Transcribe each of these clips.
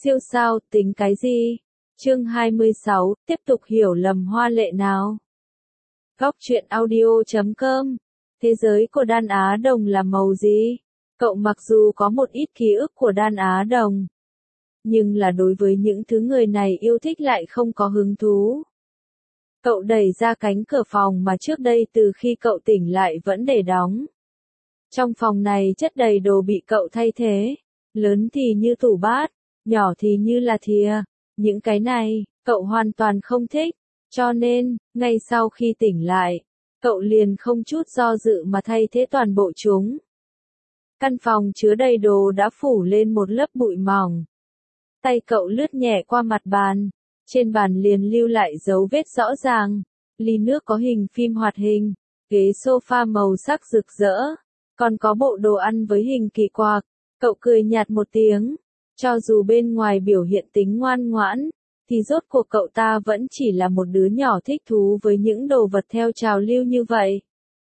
Siêu sao, tính cái gì? Chương 26, tiếp tục hiểu lầm hoa lệ nào. Góc truyện audio.com. Thế giới của Đan Á Đồng là màu gì? Cậu mặc dù có một ít ký ức của Đan Á Đồng, nhưng là đối với những thứ người này yêu thích lại không có hứng thú. Cậu đẩy ra cánh cửa phòng mà trước đây từ khi cậu tỉnh lại vẫn để đóng. Trong phòng này chất đầy đồ bị cậu thay thế, lớn thì như tủ bát, nhỏ thì như là thìa. Những cái này, cậu hoàn toàn không thích, cho nên, ngay sau khi tỉnh lại, cậu liền không chút do dự mà thay thế toàn bộ chúng. Căn phòng chứa đầy đồ đã phủ lên một lớp bụi mỏng. Tay cậu lướt nhẹ qua mặt bàn, trên bàn liền lưu lại dấu vết rõ ràng. Ly nước có hình phim hoạt hình, ghế sofa màu sắc rực rỡ, còn có bộ đồ ăn với hình kỳ quặc. Cậu cười nhạt một tiếng, cho dù bên ngoài biểu hiện tính ngoan ngoãn, thì rốt cuộc cậu ta vẫn chỉ là một đứa nhỏ thích thú với những đồ vật theo trào lưu như vậy.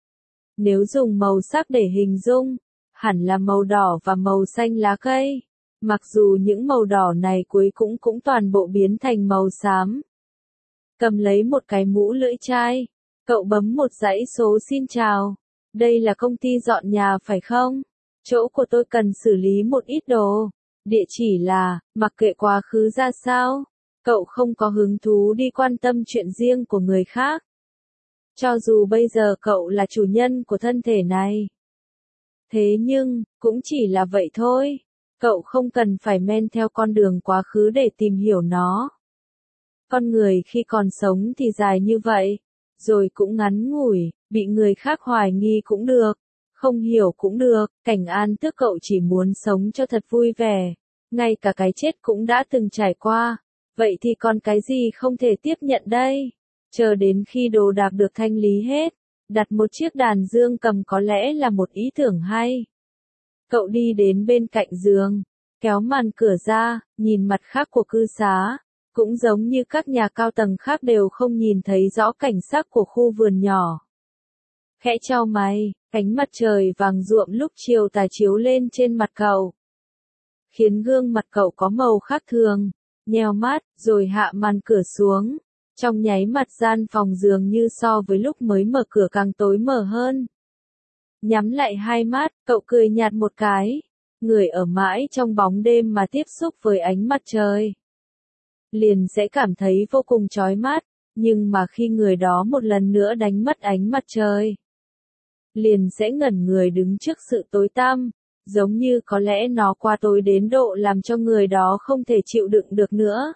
Nếu dùng màu sắc để hình dung, hẳn là màu đỏ và màu xanh lá cây. Mặc dù những màu đỏ này cuối cũng toàn bộ biến thành màu xám. Cầm lấy một cái mũ lưỡi chai, cậu bấm một dãy số xin chào. Đây là công ty dọn nhà phải không? Chỗ của tôi cần xử lý một ít đồ. Địa chỉ là, mặc kệ quá khứ ra sao, cậu không có hứng thú đi quan tâm chuyện riêng của người khác. Cho dù bây giờ cậu là chủ nhân của thân thể này. Thế nhưng, cũng chỉ là vậy thôi. Cậu không cần phải men theo con đường quá khứ để tìm hiểu nó. Con người khi còn sống thì dài như vậy, rồi cũng ngắn ngủi, bị người khác hoài nghi cũng được, không hiểu cũng được. Cảnh An Tước cậu chỉ muốn sống cho thật vui vẻ, ngay cả cái chết cũng đã từng trải qua, vậy thì còn cái gì không thể tiếp nhận đây? Chờ đến khi đồ đạc được thanh lý hết, đặt một chiếc đàn dương cầm có lẽ là một ý tưởng hay. Cậu đi đến bên cạnh giường, kéo màn cửa ra, nhìn mặt khác của cư xá, cũng giống như các nhà cao tầng khác đều không nhìn thấy rõ cảnh sắc của khu vườn nhỏ. Khẽ chau mày, ánh mặt trời vàng ruộm lúc chiều tà chiếu lên trên mặt cậu, khiến gương mặt cậu có màu khác thường. Nheo mắt, rồi hạ màn cửa xuống. Trong nháy mắt gian phòng dường như so với lúc mới mở cửa càng tối mờ hơn. Nhắm lại hai mắt, cậu cười nhạt một cái. Người ở mãi trong bóng đêm mà tiếp xúc với ánh mặt trời, liền sẽ cảm thấy vô cùng chói mắt, nhưng mà khi người đó một lần nữa đánh mất ánh mặt trời, liền sẽ ngẩn người đứng trước sự tối tăm, giống như có lẽ nó qua tối đến độ làm cho người đó không thể chịu đựng được nữa.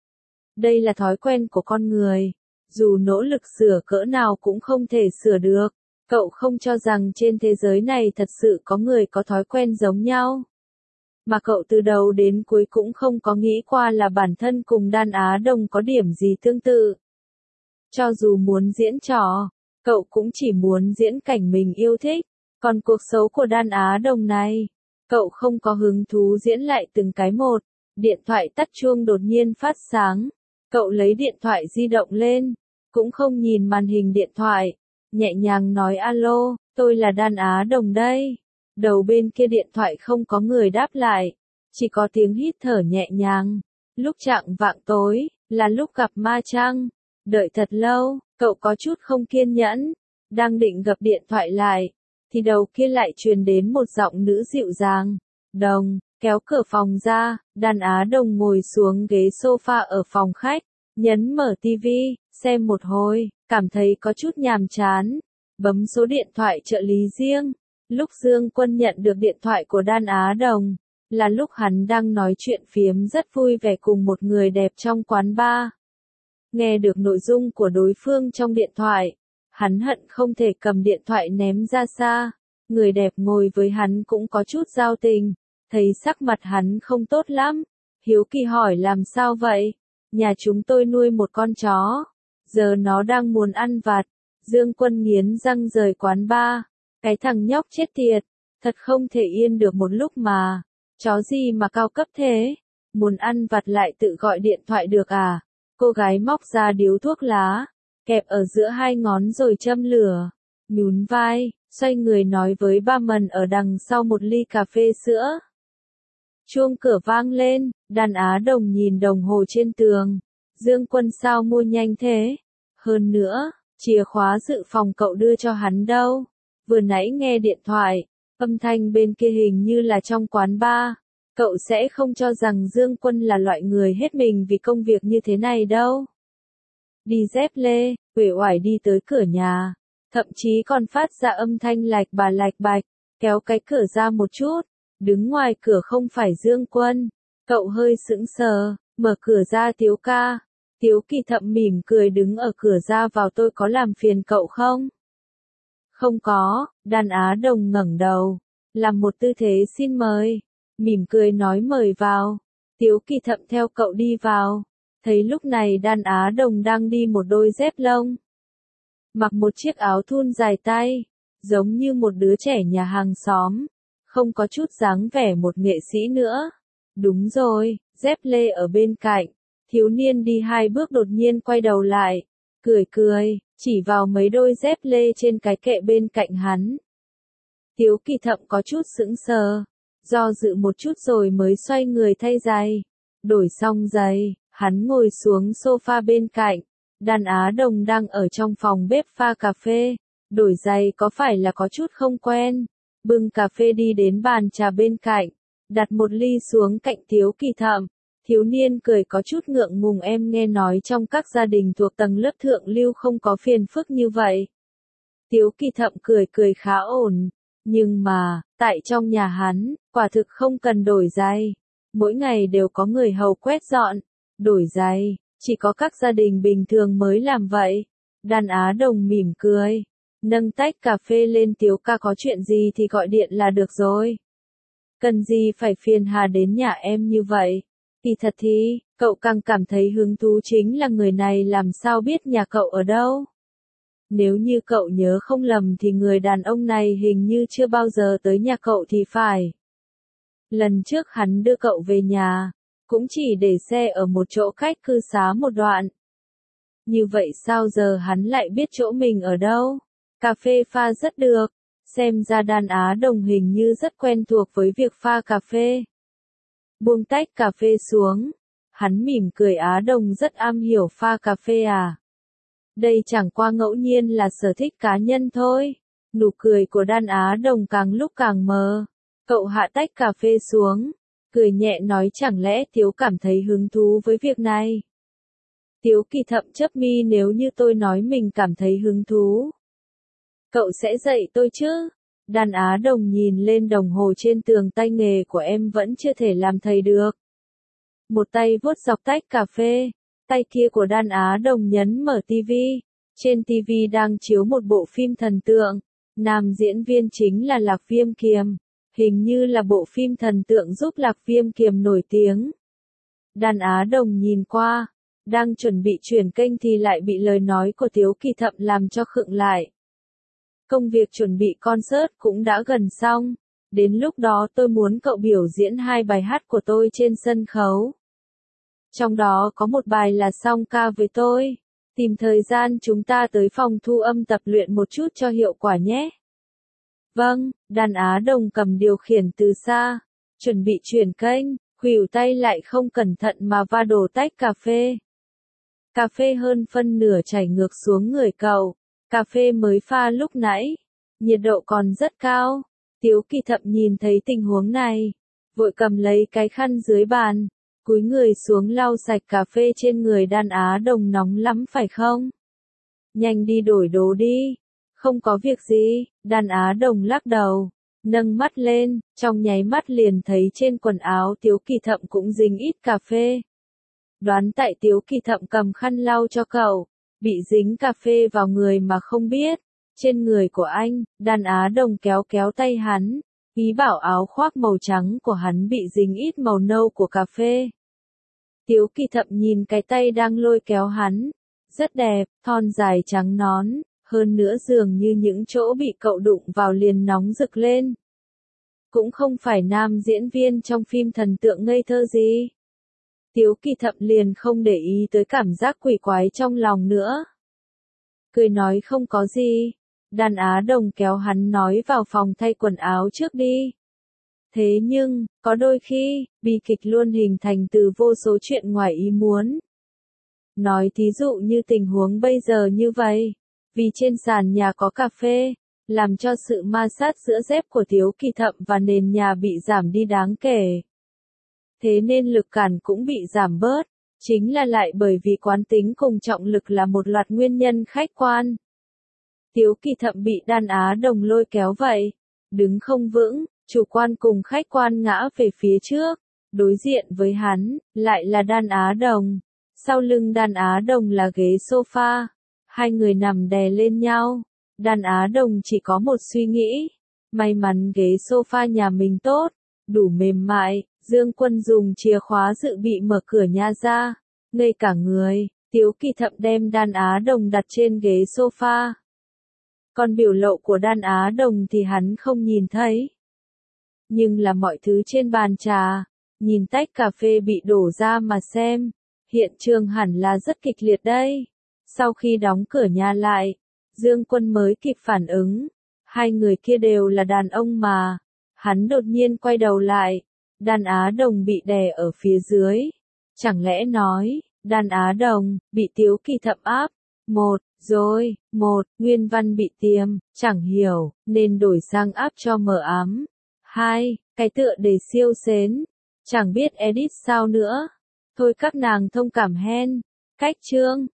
Đây là thói quen của con người, dù nỗ lực sửa cỡ nào cũng không thể sửa được. Cậu không cho rằng trên thế giới này thật sự có người có thói quen giống nhau. Mà cậu từ đầu đến cuối cũng không có nghĩ qua là bản thân cùng Đan Á Đồng có điểm gì tương tự. Cho dù muốn diễn trò, cậu cũng chỉ muốn diễn cảnh mình yêu thích. Còn cuộc xấu của Đan Á Đồng này, cậu không có hứng thú diễn lại từng cái một. Điện thoại tắt chuông đột nhiên phát sáng. Cậu lấy điện thoại di động lên, cũng không nhìn màn hình điện thoại. Nhẹ nhàng nói alo, tôi là Đan Á Đồng đây. Đầu bên kia điện thoại không có người đáp lại, chỉ có tiếng hít thở nhẹ nhàng. Lúc chạng vạng tối, là lúc gặp ma chăng? Đợi thật lâu, cậu có chút không kiên nhẫn, đang định gập điện thoại lại, thì đầu kia lại truyền đến một giọng nữ dịu dàng. Đồng, kéo cửa phòng ra, Đan Á Đồng ngồi xuống ghế sofa ở phòng khách, nhấn mở tivi, xem một hồi, cảm thấy có chút nhàm chán, bấm số điện thoại trợ lý riêng. Lúc Dương Quân nhận được điện thoại của Đan Á Đồng, là lúc hắn đang nói chuyện phiếm rất vui vẻ cùng một người đẹp trong quán bar. Nghe được nội dung của đối phương trong điện thoại, hắn hận không thể cầm điện thoại ném ra xa. Người đẹp ngồi với hắn cũng có chút giao tình, thấy sắc mặt hắn không tốt lắm, hiếu kỳ hỏi làm sao vậy? Nhà chúng tôi nuôi một con chó, giờ nó đang muốn ăn vặt. Dương Quân nghiến răng rời quán bar. Cái thằng nhóc chết tiệt, thật không thể yên được một lúc mà. Chó gì mà cao cấp thế? Muốn ăn vặt lại tự gọi điện thoại được à? Cô gái móc ra điếu thuốc lá, kẹp ở giữa hai ngón rồi châm lửa. Nhún vai, xoay người nói với barman ở đằng sau một ly cà phê sữa. Chuông cửa vang lên, Đàn Á Đồng nhìn đồng hồ trên tường. Dương Quân sao mua nhanh thế? Hơn nữa, chìa khóa dự phòng cậu đưa cho hắn đâu? Vừa nãy nghe điện thoại, âm thanh bên kia hình như là trong quán bar. Cậu sẽ không cho rằng Dương Quân là loại người hết mình vì công việc như thế này đâu. Đi dép lê, uể oải đi tới cửa nhà, thậm chí còn phát ra âm thanh lạch bạch, kéo cái cửa ra một chút. Đứng ngoài cửa không phải Dương Quân. Cậu hơi sững sờ, mở cửa ra Tiếu ca. Tiếu Kỳ Thậm mỉm cười đứng ở cửa ra vào, tôi có làm phiền cậu không? Không có, Đàn Á Đồng ngẩng đầu, làm một tư thế xin mời, mỉm cười nói mời vào. Tiếu Kỳ Thậm theo cậu đi vào, thấy lúc này Đàn Á Đồng đang đi một đôi dép lông. Mặc một chiếc áo thun dài tay, giống như một đứa trẻ nhà hàng xóm, không có chút dáng vẻ một nghệ sĩ nữa. Đúng rồi, dép lê ở bên cạnh. Thiếu niên đi 2 bước đột nhiên quay đầu lại, cười, chỉ vào mấy đôi dép lê trên cái kệ bên cạnh hắn. Tiếu Kỳ Thậm có chút sững sờ, do dự một chút rồi mới xoay người thay giày. Đổi xong giày, hắn ngồi xuống sofa bên cạnh. Đàn Á Đồng đang ở trong phòng bếp pha cà phê, đổi giày có phải là có chút không quen. Bưng cà phê đi đến bàn trà bên cạnh, đặt một ly xuống cạnh Tiếu Kỳ Thậm. Thiếu niên cười có chút ngượng ngùng, em nghe nói trong các gia đình thuộc tầng lớp thượng lưu không có phiền phức như vậy. Tiếu Kỳ Thậm cười khá ổn, nhưng mà, tại trong nhà hắn, quả thực không cần đổi giày. Mỗi ngày đều có người hầu quét dọn, đổi giày, chỉ có các gia đình bình thường mới làm vậy. Đàn Á Đồng mỉm cười, nâng tách cà phê lên, Tiếu ca có chuyện gì thì gọi điện là được rồi. Cần gì phải phiền hà đến nhà em như vậy. Kỳ thật thì, cậu càng cảm thấy hứng thú chính là người này làm sao biết nhà cậu ở đâu. Nếu như cậu nhớ không lầm thì người đàn ông này hình như chưa bao giờ tới nhà cậu thì phải. Lần trước hắn đưa cậu về nhà, cũng chỉ để xe ở một chỗ khách cư xá một đoạn. Như vậy sao giờ hắn lại biết chỗ mình ở đâu? Cà phê pha rất được, xem ra Đàn Á Đồng hình như rất quen thuộc với việc pha cà phê. Buông tách cà phê xuống, hắn mỉm cười, Á Đồng rất am hiểu pha cà phê à? Đây chẳng qua ngẫu nhiên là sở thích cá nhân thôi. Nụ cười của Đàn Á Đồng càng lúc càng mờ. Cậu hạ tách cà phê xuống, cười nhẹ nói, chẳng lẽ Tiếu cảm thấy hứng thú với việc này? Tiếu Kỳ Thậm chớp mi, nếu như tôi nói mình cảm thấy hứng thú, cậu sẽ dạy tôi chứ? Đàn Á Đồng nhìn lên đồng hồ trên tường, tay nghề của em vẫn chưa thể làm thầy được. Một tay vuốt dọc tách cà phê, tay kia của Đàn Á Đồng nhấn mở tivi. Trên tivi đang chiếu một bộ phim thần tượng, nam diễn viên chính là Lạc Viêm Kiềm. Hình như là bộ phim thần tượng giúp Lạc Viêm Kiềm nổi tiếng. Đàn Á Đồng nhìn qua, đang chuẩn bị chuyển kênh thì lại bị lời nói của Tiếu Kỳ Thậm làm cho khựng lại. Công việc chuẩn bị concert cũng đã gần xong, đến lúc đó tôi muốn cậu biểu diễn 2 bài hát của tôi trên sân khấu. Trong đó có một bài là song ca với tôi. Tìm thời gian chúng ta tới phòng thu âm tập luyện một chút cho hiệu quả nhé. Vâng, Đàn Á Đồng cầm điều khiển từ xa, chuẩn bị chuyển kênh, khuỷu tay lại không cẩn thận mà va đổ tách cà phê. Cà phê hơn phân nửa chảy ngược xuống người cậu. Cà phê mới pha lúc nãy, nhiệt độ còn rất cao. Tiếu Kỳ Thậm nhìn thấy tình huống này, vội cầm lấy cái khăn dưới bàn, cúi người xuống lau sạch cà phê trên người. Đàn Á Đồng nóng lắm phải không? Nhanh đi đổi đồ đi. Không có việc gì, Đàn Á Đồng lắc đầu, nâng mắt lên, trong nháy mắt liền thấy trên quần áo Tiếu Kỳ Thậm cũng dính ít cà phê. Đoán tại Tiếu Kỳ Thậm cầm khăn lau cho cậu, bị dính cà phê vào người mà không biết. Trên người của anh, Đàn Á Đồng kéo kéo tay hắn, ý bảo áo khoác màu trắng của hắn bị dính ít màu nâu của cà phê. Tiếu Kỳ Thậm nhìn cái tay đang lôi kéo hắn, rất đẹp, thon dài trắng nõn, hơn nữa dường như những chỗ bị cậu đụng vào liền nóng rực lên. Cũng không phải nam diễn viên trong phim thần tượng ngây thơ gì. Tiếu Kỳ Thậm liền không để ý tới cảm giác quỷ quái trong lòng nữa. Cười nói không có gì. Đàn Á Đồng kéo hắn nói vào phòng thay quần áo trước đi. Thế nhưng, có đôi khi, bi kịch luôn hình thành từ vô số chuyện ngoài ý muốn. Nói thí dụ như tình huống bây giờ như vậy. Vì trên sàn nhà có cà phê, làm cho sự ma sát giữa dép của Tiếu Kỳ Thậm và nền nhà bị giảm đi đáng kể. Thế nên lực cản cũng bị giảm bớt, chính là lại bởi vì quán tính cùng trọng lực là một loạt nguyên nhân khách quan. Tiếu Kỳ Thậm bị Đan Á Đồng lôi kéo vậy, đứng không vững, chủ quan cùng khách quan ngã về phía trước, đối diện với hắn, lại là Đan Á Đồng, sau lưng Đan Á Đồng là ghế sofa, hai người nằm đè lên nhau, Đan Á Đồng chỉ có một suy nghĩ, may mắn ghế sofa nhà mình tốt, đủ mềm mại, Dương Quân dùng chìa khóa dự bị mở cửa nhà ra, ngây cả người, Tiếu Kỳ Thậm đem Đan Á Đồng đặt trên ghế sofa. Còn biểu lộ của Đan Á Đồng thì hắn không nhìn thấy. Nhưng là mọi thứ trên bàn trà, nhìn tách cà phê bị đổ ra mà xem, hiện trường hẳn là rất kịch liệt đây. Sau khi đóng cửa nhà lại, Dương Quân mới kịp phản ứng, hai người kia đều là đàn ông mà. Hắn đột nhiên quay đầu lại, Đan Á Đồng bị đè ở phía dưới. Chẳng lẽ nói, Đan Á Đồng bị Tiếu Kỳ Thậm áp? Nguyên văn bị tiêm, chẳng hiểu, nên đổi sang áp cho mờ ám. 2. Cái tựa đề siêu xến, chẳng biết edit sao nữa. Thôi các nàng thông cảm hen. Cách chương